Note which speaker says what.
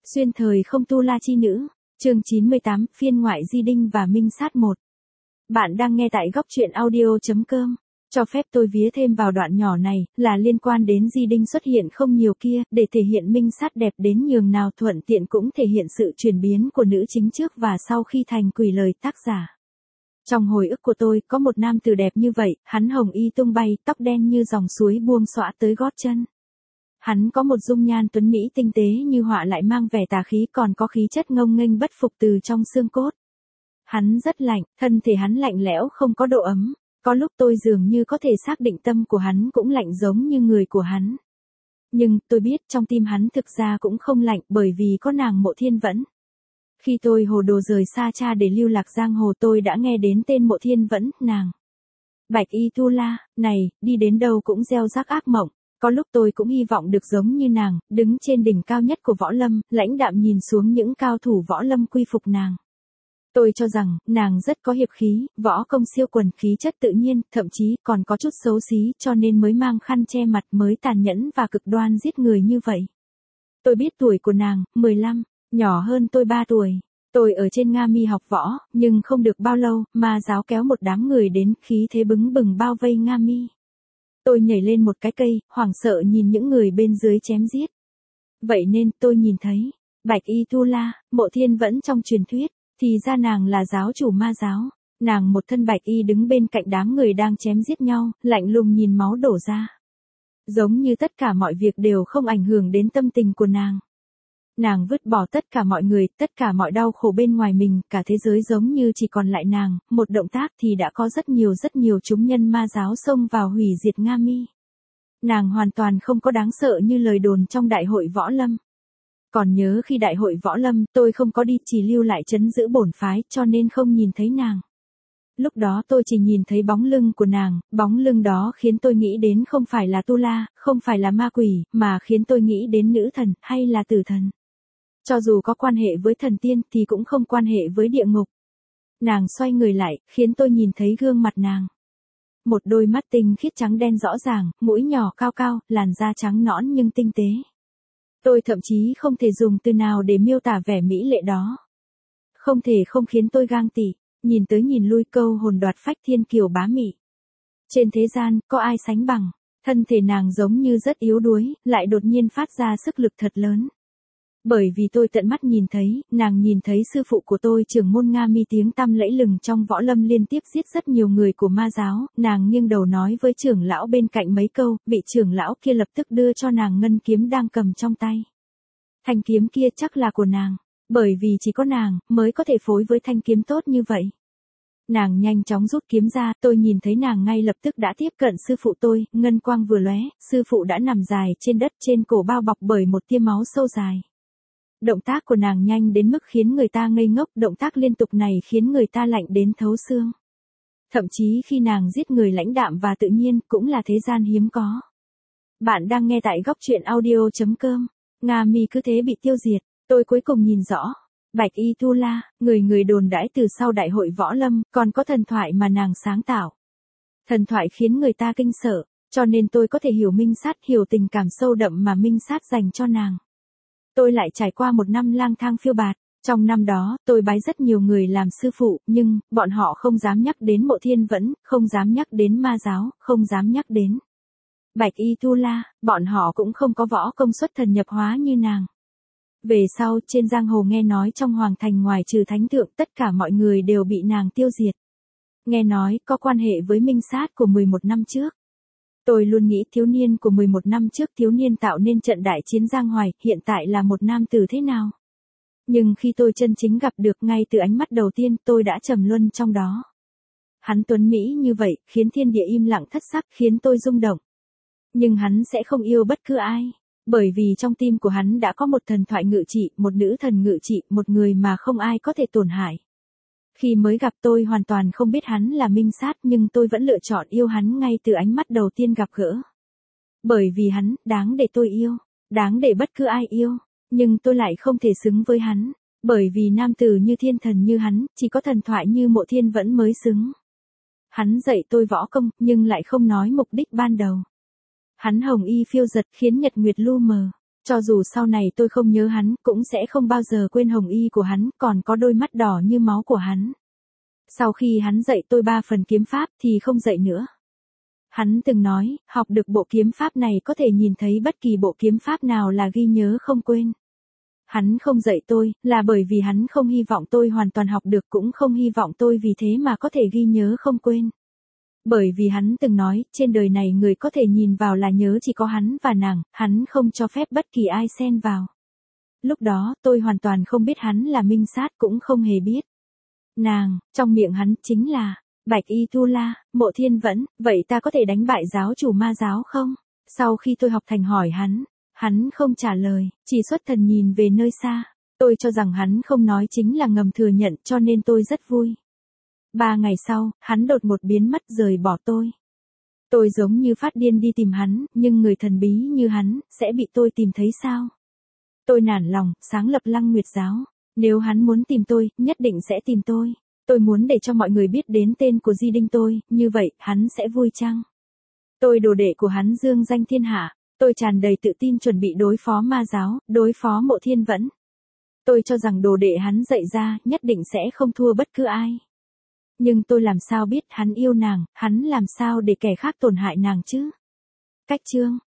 Speaker 1: Xuyên thời không tu la chi nữ, chương 98, phiên ngoại Di Đinh và Minh Sát 1. Bạn đang nghe tại góc truyện audio.com. Cho phép tôi vía thêm vào đoạn nhỏ này, là liên quan đến Di Đinh xuất hiện không nhiều kia, để thể hiện Minh Sát đẹp đến nhường nào thuận tiện cũng thể hiện sự chuyển biến của nữ chính trước và sau khi thành quỷ lời tác giả. Trong hồi ức của tôi, có một nam tử đẹp như vậy, hắn hồng y tung bay, tóc đen như dòng suối buông xõa tới gót chân. Hắn có một dung nhan tuấn mỹ tinh tế như họa lại mang vẻ tà khí, còn có khí chất ngông nghênh bất phục từ trong xương cốt. Hắn rất lạnh, thân thể hắn lạnh lẽo không có độ ấm, có lúc tôi dường như có thể xác định tâm của hắn cũng lạnh giống như người của hắn. Nhưng tôi biết trong tim hắn thực ra cũng không lạnh, bởi vì có nàng Mộ Thiên Vẫn. Khi tôi hồ đồ rời xa cha để lưu lạc giang hồ, tôi đã nghe đến tên Mộ Thiên Vẫn, nàng Bạch Y Tu La này, đi đến đâu cũng gieo rắc ác mộng. Có lúc tôi cũng hy vọng được giống như nàng, đứng trên đỉnh cao nhất của võ lâm, lãnh đạm nhìn xuống những cao thủ võ lâm quy phục nàng. Tôi cho rằng, nàng rất có hiệp khí, võ công siêu quần, khí chất tự nhiên, thậm chí còn có chút xấu xí, cho nên mới mang khăn che mặt, mới tàn nhẫn và cực đoan giết người như vậy. Tôi biết tuổi của nàng, 15, nhỏ hơn tôi 3 tuổi. Tôi ở trên Nga Mi học võ, nhưng không được bao lâu, ma giáo kéo một đám người đến, khí thế bừng bừng bao vây Nga Mi. Tôi nhảy lên một cái cây, hoảng sợ nhìn những người bên dưới chém giết. Vậy nên tôi nhìn thấy Bạch Y Tu La, Mộ Thiên Vẫn trong truyền thuyết, thì ra nàng là giáo chủ ma giáo. Nàng một thân bạch y đứng bên cạnh đám người đang chém giết nhau, lạnh lùng nhìn máu đổ ra. Giống như tất cả mọi việc đều không ảnh hưởng đến tâm tình của nàng. Nàng vứt bỏ tất cả mọi người, tất cả mọi đau khổ bên ngoài mình, cả thế giới giống như chỉ còn lại nàng, một động tác thì đã có rất nhiều chúng nhân ma giáo xông vào hủy diệt Nga Mi. Nàng hoàn toàn không có đáng sợ như lời đồn trong đại hội võ lâm. Còn nhớ khi đại hội võ lâm, tôi không có đi, chỉ lưu lại trấn giữ bổn phái, cho nên không nhìn thấy nàng. Lúc đó tôi chỉ nhìn thấy bóng lưng của nàng, bóng lưng đó khiến tôi nghĩ đến không phải là Tu La, không phải là ma quỷ, mà khiến tôi nghĩ đến nữ thần, hay là tử thần. Cho dù có quan hệ với thần tiên thì cũng không quan hệ với địa ngục. Nàng xoay người lại, khiến tôi nhìn thấy gương mặt nàng. Một đôi mắt tinh khiết trắng đen rõ ràng, mũi nhỏ cao cao, làn da trắng nõn nhưng tinh tế. Tôi thậm chí không thể dùng từ nào để miêu tả vẻ mỹ lệ đó. Không thể không khiến tôi gang tị, nhìn tới nhìn lui, câu hồn đoạt phách, thiên kiều bá mị. Trên thế gian, có ai sánh bằng, thân thể nàng giống như rất yếu đuối, lại đột nhiên phát ra sức lực thật lớn. Bởi vì tôi tận mắt nhìn thấy, nàng nhìn thấy sư phụ của tôi trưởng môn Nga Mi tiếng tăm lẫy lừng trong võ lâm liên tiếp giết rất nhiều người của ma giáo, nàng nghiêng đầu nói với trưởng lão bên cạnh mấy câu, vị trưởng lão kia lập tức đưa cho nàng ngân kiếm đang cầm trong tay. Thanh kiếm kia chắc là của nàng, bởi vì chỉ có nàng mới có thể phối với thanh kiếm tốt như vậy. Nàng nhanh chóng rút kiếm ra, tôi nhìn thấy nàng ngay lập tức đã tiếp cận sư phụ tôi, ngân quang vừa lóe, sư phụ đã nằm dài trên đất, trên cổ bao bọc bởi một tia máu sâu dài. Động tác của nàng nhanh đến mức khiến người ta ngây ngốc, động tác liên tục này khiến người ta lạnh đến thấu xương. Thậm chí khi nàng giết người lãnh đạm và tự nhiên, cũng là thế gian hiếm có. Bạn đang nghe tại góc truyện audio.com. Nga Mi cứ thế bị tiêu diệt, tôi cuối cùng nhìn rõ. Bạch Y Tu La, người đồn đãi từ sau đại hội võ lâm, còn có thần thoại mà nàng sáng tạo. Thần thoại khiến người ta kinh sợ, cho nên tôi có thể hiểu Minh Sát, hiểu tình cảm sâu đậm mà Minh Sát dành cho nàng. Tôi lại trải qua một năm lang thang phiêu bạt. Trong năm đó, tôi bái rất nhiều người làm sư phụ, nhưng, bọn họ không dám nhắc đến Mộ Thiên Vẫn, không dám nhắc đến ma giáo, không dám nhắc đến Bạch Y Tu La, bọn họ cũng không có võ công xuất thần nhập hóa như nàng. Về sau, trên giang hồ nghe nói trong hoàng thành ngoài trừ thánh thượng, tất cả mọi người đều bị nàng tiêu diệt. Nghe nói, có quan hệ với Minh Sát của 11 năm trước. Tôi luôn nghĩ thiếu niên của 11 năm trước, thiếu niên tạo nên trận đại chiến Giang Hoài, hiện tại là một nam tử thế nào. Nhưng khi tôi chân chính gặp được, ngay từ ánh mắt đầu tiên, tôi đã trầm luân trong đó. Hắn tuấn mỹ như vậy, khiến thiên địa im lặng thất sắc, khiến tôi rung động. Nhưng hắn sẽ không yêu bất cứ ai, bởi vì trong tim của hắn đã có một thần thoại ngự trị, một nữ thần ngự trị, một người mà không ai có thể tổn hại. Khi mới gặp tôi hoàn toàn không biết hắn là Minh Sát, nhưng tôi vẫn lựa chọn yêu hắn ngay từ ánh mắt đầu tiên gặp gỡ. Bởi vì hắn, đáng để tôi yêu, đáng để bất cứ ai yêu, nhưng tôi lại không thể xứng với hắn, bởi vì nam tử như thiên thần như hắn, chỉ có thần thoại như Mộ Thiên Vẫn mới xứng. Hắn dạy tôi võ công, nhưng lại không nói mục đích ban đầu. Hắn hồng y phiêu giật khiến nhật nguyệt lu mờ. Cho dù sau này tôi không nhớ hắn, cũng sẽ không bao giờ quên hồng y của hắn, còn có đôi mắt đỏ như máu của hắn. Sau khi hắn dạy tôi 3 phần kiếm pháp thì không dạy nữa. Hắn từng nói, học được bộ kiếm pháp này có thể nhìn thấy bất kỳ bộ kiếm pháp nào là ghi nhớ không quên. Hắn không dạy tôi, là bởi vì hắn không hy vọng tôi hoàn toàn học được, cũng không hy vọng tôi vì thế mà có thể ghi nhớ không quên. Bởi vì hắn từng nói, trên đời này người có thể nhìn vào là nhớ chỉ có hắn và nàng, hắn không cho phép bất kỳ ai xen vào. Lúc đó, tôi hoàn toàn không biết hắn là Minh Sát, cũng không hề biết. Nàng, trong miệng hắn chính là Bạch Y Tu La, Mộ Thiên Vẫn, vậy ta có thể đánh bại giáo chủ ma giáo không? Sau khi tôi học thành hỏi hắn không trả lời, chỉ xuất thần nhìn về nơi xa. Tôi cho rằng hắn không nói chính là ngầm thừa nhận, cho nên tôi rất vui. 3 ngày sau, hắn đột ngột biến mất rời bỏ tôi. Tôi giống như phát điên đi tìm hắn, nhưng người thần bí như hắn, sẽ bị tôi tìm thấy sao? Tôi nản lòng, sáng lập Lăng Nguyệt giáo. Nếu hắn muốn tìm tôi, nhất định sẽ tìm tôi. Tôi muốn để cho mọi người biết đến tên của Di Đinh tôi, như vậy, hắn sẽ vui chăng? Tôi đồ đệ của hắn dương danh thiên hạ. Tôi tràn đầy tự tin chuẩn bị đối phó ma giáo, đối phó Mộ Thiên Vẫn. Tôi cho rằng đồ đệ hắn dạy ra, nhất định sẽ không thua bất cứ ai. Nhưng tôi làm sao biết hắn yêu nàng, hắn làm sao để kẻ khác tổn hại nàng chứ? Cách chương